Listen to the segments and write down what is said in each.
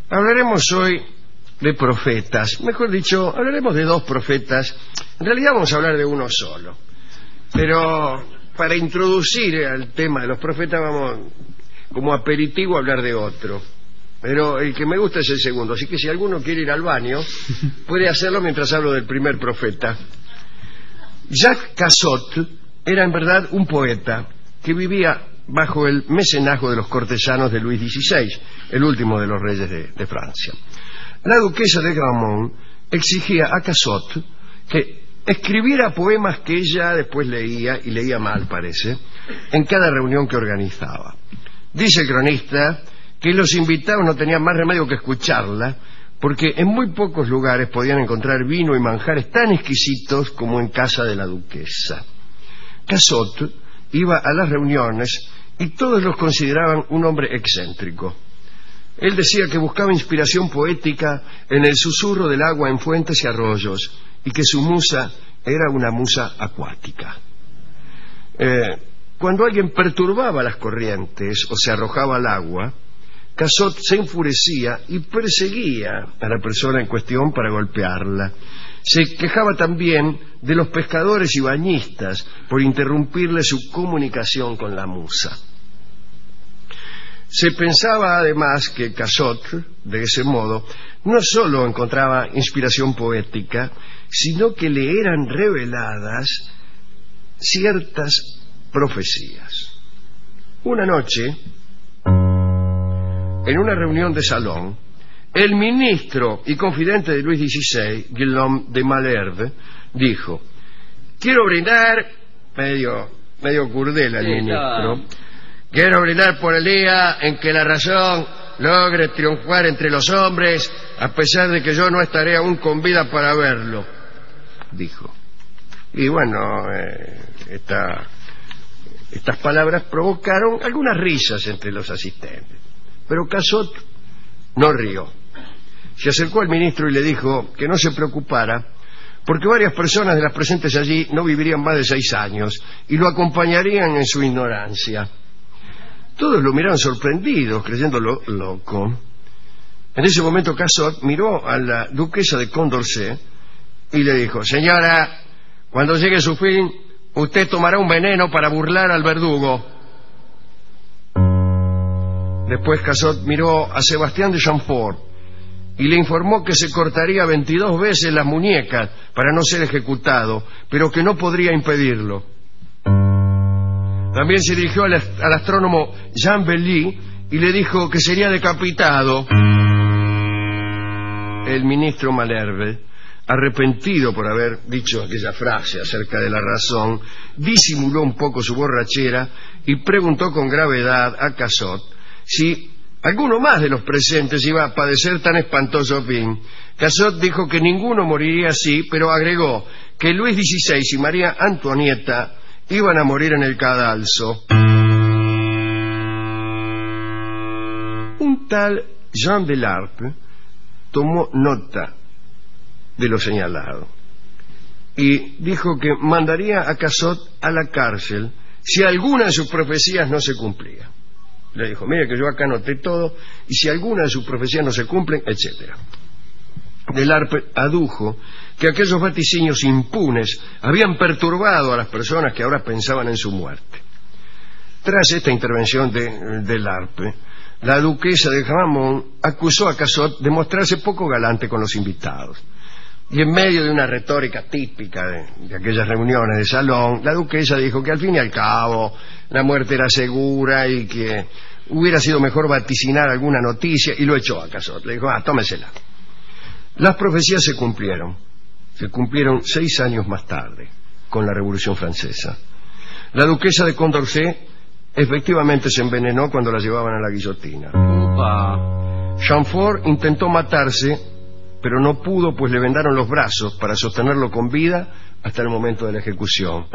Hablaremos hoy de profetas. Mejor dicho, hablaremos de dos profetas. En realidad vamos a hablar de uno solo. Pero para introducir al tema de los profetas vamos, como aperitivo, a hablar de otro. Pero el que me gusta es el segundo. Así que si alguno quiere ir al baño, puede hacerlo mientras hablo del primer profeta. Jacques Cassot era en verdad un poeta que vivía bajo el mecenazgo de los cortesanos de Luis XVI, el último de los reyes de Francia. La duquesa de Gramont exigía a Cassot que escribiera poemas que ella después leía, y leía mal parece, en cada reunión que organizaba. Dice el cronista que los invitados no tenían más remedio que escucharla, porque en muy pocos lugares podían encontrar vino y manjares tan exquisitos como en casa de la duquesa. Cassot iba a las reuniones y todos los consideraban un hombre excéntrico. Él decía que buscaba inspiración poética en el susurro del agua en fuentes y arroyos, y que su musa era una musa acuática. Cuando alguien perturbaba las corrientes o se arrojaba al agua, Cassot se enfurecía y perseguía a la persona en cuestión para golpearla. Se quejaba también de los pescadores y bañistas por interrumpirle su comunicación con la musa. Se pensaba además que Cassot, de ese modo, no solo encontraba inspiración poética, sino que le eran reveladas ciertas profecías. Una noche, en una reunión de salón, el ministro y confidente de Luis XVI, Guillaume de Malherbe, dijo: quiero brindar, medio curdela el ministro, quiero brindar por el día en que la razón logre triunfar entre los hombres, a pesar de que yo no estaré aún con vida para verlo, dijo. Y bueno, estas palabras provocaron algunas risas entre los asistentes, pero Cassot no rió. Se acercó al ministro y le dijo que no se preocupara, porque varias personas de las presentes allí no vivirían más de 6 años y lo acompañarían en su ignorancia. Todos lo miraron sorprendidos, creyéndolo loco. En ese momento Cassot miró a la duquesa de Condorcet y le dijo: señora, cuando llegue su fin, usted tomará un veneno para burlar al verdugo. Después Cassot miró a Sebastián de Chamfort y le informó que se cortaría 22 veces las muñecas para no ser ejecutado, pero que no podría impedirlo. También se dirigió al astrónomo Jean Belly y le dijo que sería decapitado. El ministro Malherbe, arrepentido por haber dicho aquella frase acerca de la razón, disimuló un poco su borrachera y preguntó con gravedad a Cassot si alguno más de los presentes iba a padecer tan espantoso fin. Cassot dijo que ninguno moriría así, pero agregó que Luis XVI y María Antonieta iban a morir en el cadalso. Un tal Jean de Larpe tomó nota de lo señalado y dijo que mandaría a Cassot a la cárcel si alguna de sus profecías no se cumplía. Le dijo: mire que yo acá anoté todo, y si alguna de sus profecías no se cumplen, etcétera. De Larpe adujo que aquellos vaticinios impunes habían perturbado a las personas que ahora pensaban en su muerte. Tras esta intervención de Larpe, la duquesa de Gramont acusó a Cassot de mostrarse poco galante con los invitados. Y en medio de una retórica típica de aquellas reuniones de salón, la duquesa dijo que al fin y al cabo la muerte era segura y que hubiera sido mejor vaticinar alguna noticia, y lo echó a Cassot. Le dijo: tómesela. Las profecías se cumplieron 6 años más tarde, con la Revolución Francesa. La duquesa de Condorcet efectivamente se envenenó cuando la llevaban a la guillotina. Chamfort intentó matarse, pero no pudo, pues le vendaron los brazos para sostenerlo con vida hasta el momento de la ejecución.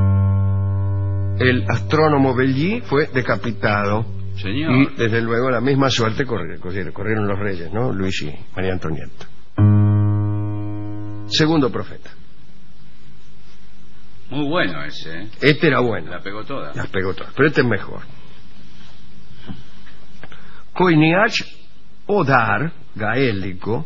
El astrónomo Belly fue decapitado. Señor. Y desde luego la misma suerte corrieron los reyes, ¿no? Luis y María Antonieta. Segundo profeta. Muy bueno ese, ¿eh? Este era bueno. La pegó toda. Las pegó todas, pero este es mejor. Coinage Odar, gaélico,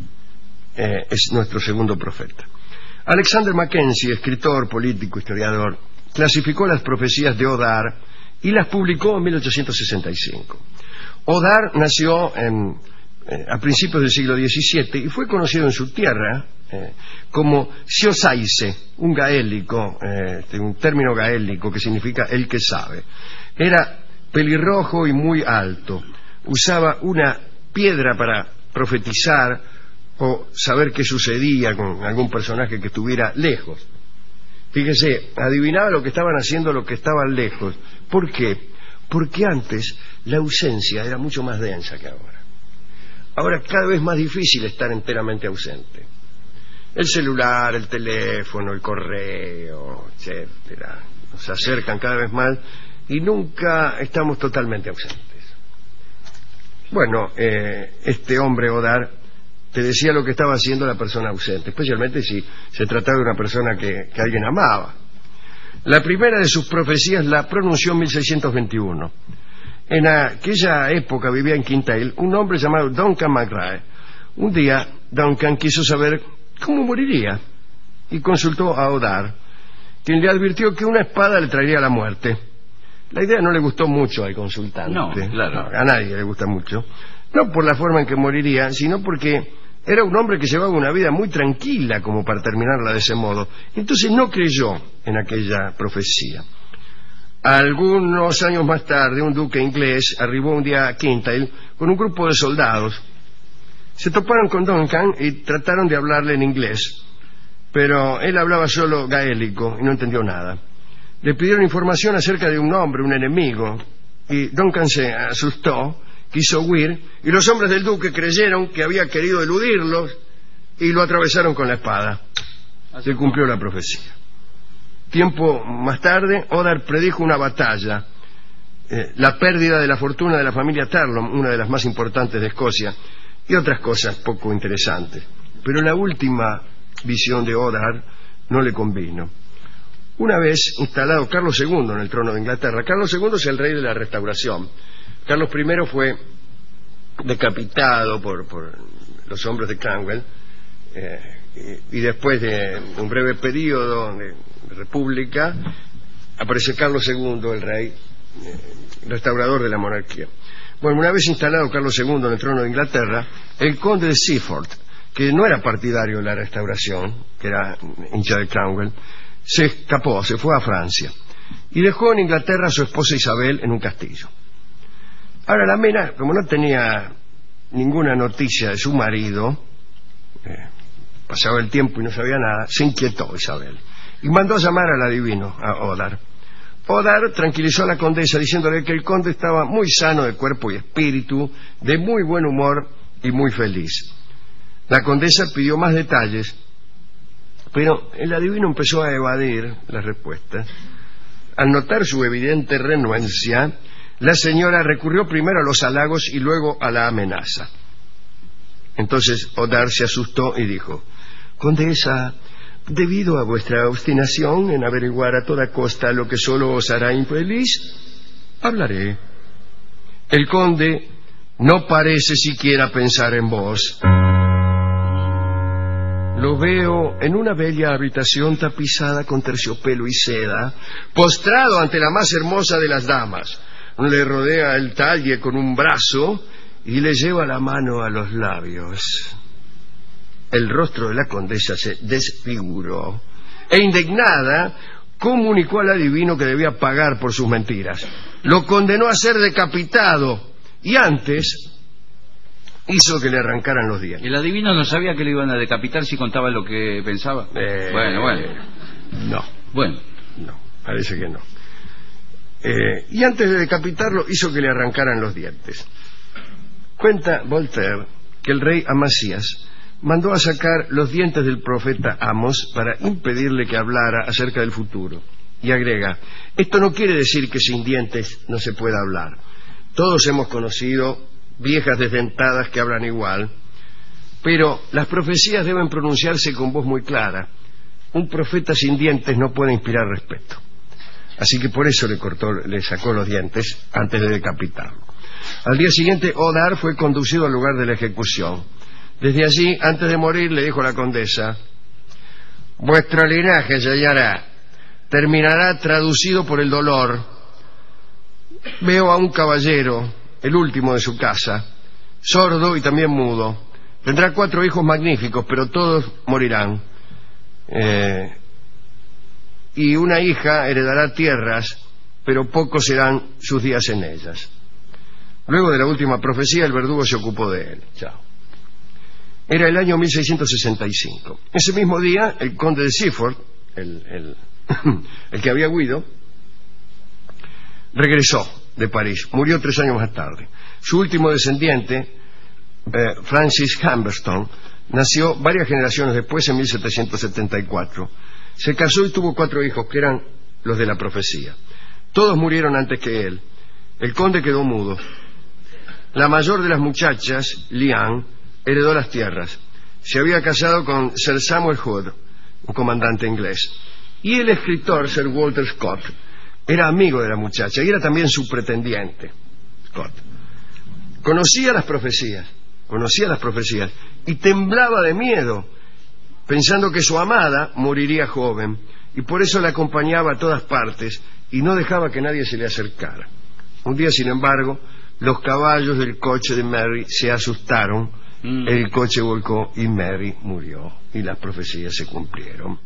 es nuestro segundo profeta. Alexander Mackenzie, escritor, político, historiador, clasificó las profecías de Odar y las publicó en 1865. Odar nació a principios del siglo XVII y fue conocido en su tierra como Siosaise, un gaélico, un término gaélico que significa el que sabe. Era pelirrojo y muy alto. Usaba una piedra para profetizar o saber qué sucedía con algún personaje que estuviera lejos. Fíjese, adivinaba lo que estaban haciendo los que estaban lejos. ¿Por qué? Porque antes la ausencia era mucho más densa que ahora. Ahora cada vez más difícil estar enteramente ausente. El celular, el teléfono, el correo, etcétera, nos acercan cada vez más y nunca estamos totalmente ausentes. Bueno, este hombre Odar te decía lo que estaba haciendo la persona ausente, especialmente si se trataba de una persona que alguien amaba. La primera de sus profecías la pronunció en 1621. En aquella época vivía en Kintail un hombre llamado Duncan McRae. Un día Duncan quiso saber cómo moriría y consultó a Odar, quien le advirtió que una espada le traería la muerte. La idea no le gustó mucho al consultante. No, claro. A nadie le gusta mucho. No por la forma en que moriría, sino porque era un hombre que llevaba una vida muy tranquila como para terminarla de ese modo. Entonces no creyó en aquella profecía. Algunos años más tarde, un duque inglés arribó un día a Kintail con un grupo de soldados. Se toparon con Duncan y trataron de hablarle en inglés, pero él hablaba solo gaélico y no entendió nada. Le pidieron información acerca de un hombre, un enemigo, y Duncan se asustó, quiso huir, y los hombres del duque creyeron que había querido eludirlos y lo atravesaron con la espada. Se cumplió la profecía. Tiempo más tarde, Odar predijo una batalla, la pérdida de la fortuna de la familia Tarlon, una de las más importantes de Escocia, y otras cosas poco interesantes. Pero la última visión de Odar no le convino. Una vez instalado Carlos II en el trono de Inglaterra, Carlos II es el rey de la Restauración. Carlos I fue decapitado por los hombres de Cromwell, y después de un breve periodo de república aparece Carlos II, el rey restaurador de la monarquía. Bueno, una vez instalado Carlos II en el trono de Inglaterra, el conde de Seaford, que no era partidario de la Restauración, que era hincha de Cromwell, se escapó, se fue a Francia y dejó en Inglaterra a su esposa Isabel en un castillo. Ahora la Mena, como no tenía ninguna noticia de su marido, pasaba el tiempo y no sabía nada, se inquietó Isabel y mandó a llamar al adivino, a Odar. Odar tranquilizó a la condesa diciéndole que el conde estaba muy sano de cuerpo y espíritu, de muy buen humor y muy feliz. La condesa pidió más detalles, pero el adivino empezó a evadir las respuestas. Al notar su evidente renuencia, la señora recurrió primero a los halagos y luego a la amenaza. Entonces Odar se asustó y dijo: Condesa, debido a vuestra obstinación en averiguar a toda costa lo que solo os hará infeliz, hablaré. El conde no parece siquiera pensar en vos. Lo veo en una bella habitación tapizada con terciopelo y seda, postrado ante la más hermosa de las damas. Le rodea el talle con un brazo y le lleva la mano a los labios. El rostro de la condesa se desfiguró e indignada comunicó al adivino que debía pagar por sus mentiras. Lo condenó a ser decapitado y antes hizo que le arrancaran los dientes. ¿El adivino no sabía que le iban a decapitar si contaba lo que pensaba? No, parece que no. Y antes de decapitarlo hizo que le arrancaran los dientes. Cuenta Voltaire que el rey Amasías mandó a sacar los dientes del profeta Amos para impedirle que hablara acerca del futuro. Y agrega: esto no quiere decir que sin dientes no se pueda hablar. Todos hemos conocido viejas desdentadas que hablan igual, pero las profecías deben pronunciarse con voz muy clara. Un profeta sin dientes no puede inspirar respeto. Así que por eso le sacó los dientes antes de decapitarlo. Al día siguiente, Odar fue conducido al lugar de la ejecución. Desde allí, antes de morir, le dijo a la condesa: vuestro linaje, señora, terminará traducido por el dolor. Veo a un caballero, el último de su casa, sordo y también mudo. Tendrá 4 hijos magníficos, pero todos morirán. Y una hija heredará tierras, pero pocos serán sus días en ellas. Luego de la última profecía, el verdugo se ocupó de él. Chao. Era el año 1665. Ese mismo día, el conde de Seaford, el que había huido, regresó de París. Murió 3 años más tarde. Su último descendiente, Francis Humberstone, nació varias generaciones después, en 1774. Se casó y tuvo 4 hijos, que eran los de la profecía. Todos murieron antes que él. El conde quedó mudo. La mayor de las muchachas, Liane, heredó las tierras. Se había casado con Sir Samuel Hood, un comandante inglés. Y el escritor, Sir Walter Scott, era amigo de la muchacha y era también su pretendiente. Scott conocía las profecías y temblaba de miedo, pensando que su amada moriría joven, y por eso la acompañaba a todas partes y no dejaba que nadie se le acercara. Un día, sin embargo, los caballos del coche de Mary se asustaron, el coche volcó y Mary murió, y las profecías se cumplieron.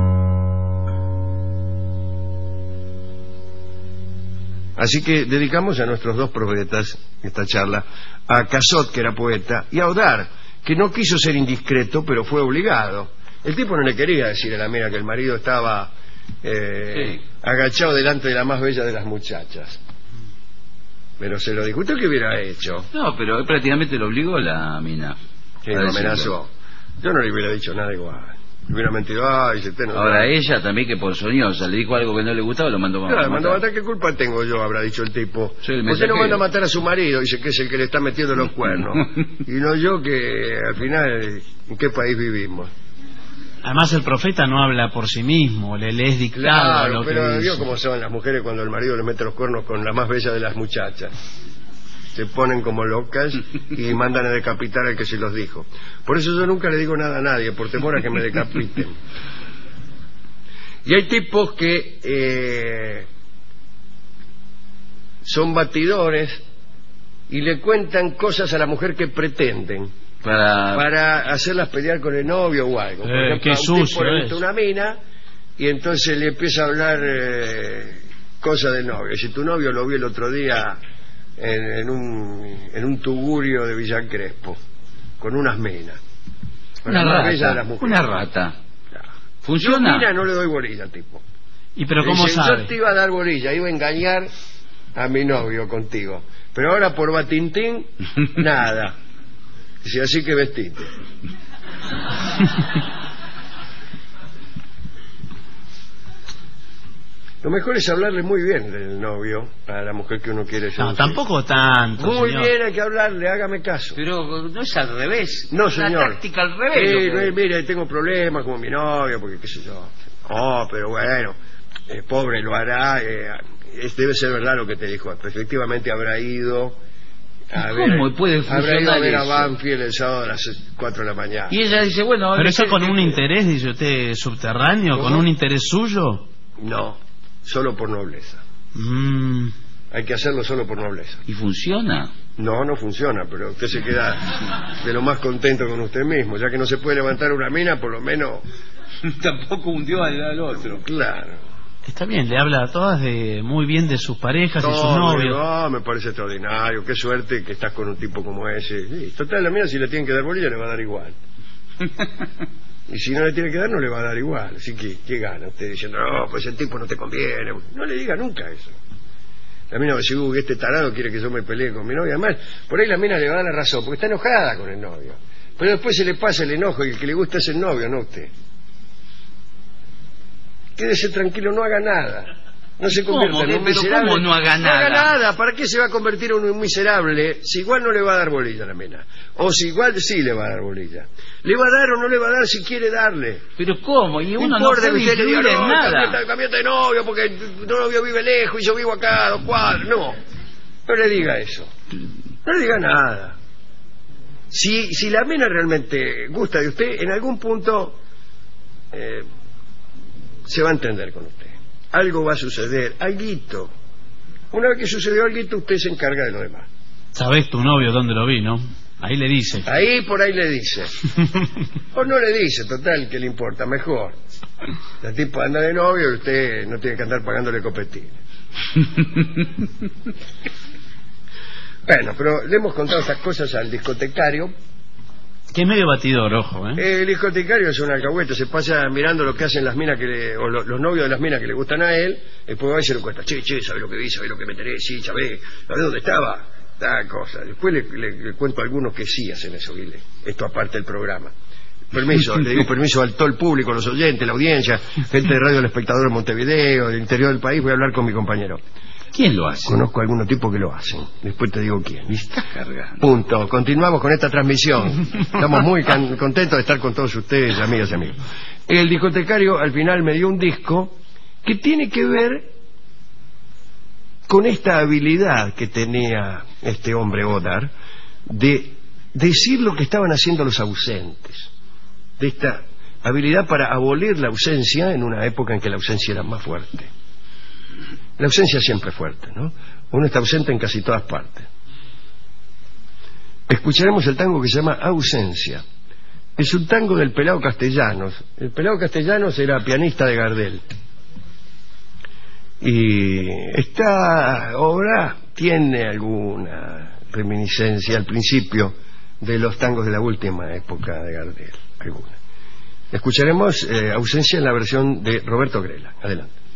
Así que dedicamos a nuestros 2 profetas esta charla, a Cassot, que era poeta, y a Odar, que no quiso ser indiscreto, pero fue obligado. El tipo no le quería decir a la mina que el marido estaba agachado delante de la más bella de las muchachas. Pero se lo dijo. ¿Usted qué hubiera hecho? No, pero prácticamente lo obligó la mina. Sí, lo amenazó. Yo no le hubiera dicho nada igual. Le hubiera mentido. Ahora ella también, que ponzoñosa, le dijo algo que no le gustaba, lo mandó a matar. Claro, mandó a matar. ¿Qué culpa tengo yo? Habrá dicho el tipo. Usted no manda a matar a su marido, dice que es el que le está metiendo los cuernos. Y no yo, que al final, ¿en qué país vivimos? Además, el profeta no habla por sí mismo, le es dictado. Claro, pero vio cómo son las mujeres cuando el marido le mete los cuernos con la más bella de las muchachas. Se ponen como locas y mandan a decapitar al que se los dijo. Por eso yo nunca le digo nada a nadie, por temor a que me decapiten. Y hay tipos que son batidores y le cuentan cosas a la mujer que pretenden para hacerlas pelear con el novio o algo. Por ejemplo, qué a un tipo sucio le gusta una mina y entonces le empieza a hablar cosas del novio. Si tu novio lo vi el otro día en un tugurio de Villa Crespo con unas minas. Una rata. ¿Funciona? Yo mira, no le doy bolilla al tipo. ¿Y pero cómo dice, sabe? yo te iba a dar bolilla, iba a engañar a mi novio contigo, pero ahora por Batintín nada. Dice, así que vestite. Lo mejor es hablarle muy bien del novio a la mujer que uno quiere seducir. No, tampoco tanto, muy señor. bien, hay que hablarle, hágame caso. Pero no es al revés. No, señor. La táctica al revés. Mire, tengo problemas con mi novio, porque qué sé yo. Oh, pero bueno, pobre lo hará. Debe ser verdad lo que te dijo. Efectivamente habrá ido a ver, ¿cómo puede habrá ido a ver a eso? Banfield el sábado a las 4 de la mañana. Y ella dice, bueno... ¿Pero eso con un interés, dice usted, subterráneo? ¿Cómo? ¿Con un interés suyo? No, solo por nobleza. Hay que hacerlo solo por nobleza. ¿Y funciona? No, no funciona, pero usted se queda de lo más contento con usted mismo. Ya que no se puede levantar una mina, por lo menos... Tampoco hundió al otro. Claro. Está bien, le habla a todas muy bien de sus parejas y sus novios. No, me parece extraordinario. Qué suerte que estás con un tipo como ese. Sí, total, la mina, si le tienen que dar bolilla, le va a dar igual. Y si no le tiene que dar, no le va a dar igual. Así que, ¿qué gana usted diciendo, no, pues el tipo no te conviene? No le diga nunca eso. La mina va a decir, este tarado quiere que yo me pelee con mi novia. Además, por ahí la mina le va a dar la razón, porque está enojada con el novio. Pero después se le pasa el enojo y el que le gusta es el novio, no usted. Quédese tranquilo, no haga nada. No se convierta en un miserable. ¿Cómo no haga nada? No haga nada. ¿Para qué se va a convertir en un miserable si igual no le va a dar bolilla a la mina? O si igual sí le va a dar bolilla. ¿Le va a dar o no le va a dar si quiere darle? ¿Pero cómo? Y uno no importa, puede usted le diga, influir en nada. Cambiate de novio porque tu novio vive lejos y yo vivo acá a 2 cuadras. No le diga eso. No le diga nada. Si la mina realmente gusta de usted, en algún punto se va a entender con usted. Algo va a suceder, alguito. Una vez que sucedió alguito, usted se encarga de lo demás. ¿Sabés tu novio dónde lo vi, no? Ahí le dice. Ahí por ahí le dice. O no le dice, total, que le importa, mejor. El tipo anda de novio y usted no tiene que andar pagándole copetines. Bueno, pero le hemos contado estas cosas al discotecario. Que es medio batidor, ojo, ¿eh? El discotecario es un alcahuete, se pasa mirando lo que hacen las minas los novios de las minas que le gustan a él, después va y se lo cuenta. Che, ¿sabés lo que vi? ¿Sabés lo que me enteré? Sí, ¿sabés dónde estaba? Tal cosa. Después le cuento a algunos que sí hacen eso, Guile. Esto aparte del programa. Permiso, le digo permiso a todo el público, los oyentes, la audiencia, gente de Radio El Espectador en Montevideo, del interior del país, voy a hablar con mi compañero. ¿Quién lo hace? Conozco a algunos tipos que lo hacen. Después te digo quién. Me estás cargando. Punto. Continuamos con esta transmisión. Estamos muy contentos de estar con todos ustedes, amigas y amigos. El discotecario al final me dio un disco que tiene que ver con esta habilidad que tenía este hombre Godard de decir lo que estaban haciendo los ausentes. De esta habilidad para abolir la ausencia en una época en que la ausencia era más fuerte. La ausencia siempre es fuerte, ¿no? Uno está ausente en casi todas partes. Escucharemos el tango que se llama Ausencia. Es un tango del Pelao Castellanos. El Pelao Castellanos era pianista de Gardel. Y esta obra tiene alguna reminiscencia al principio de los tangos de la última época de Gardel. Alguna. Escucharemos Ausencia en la versión de Roberto Grela. Adelante.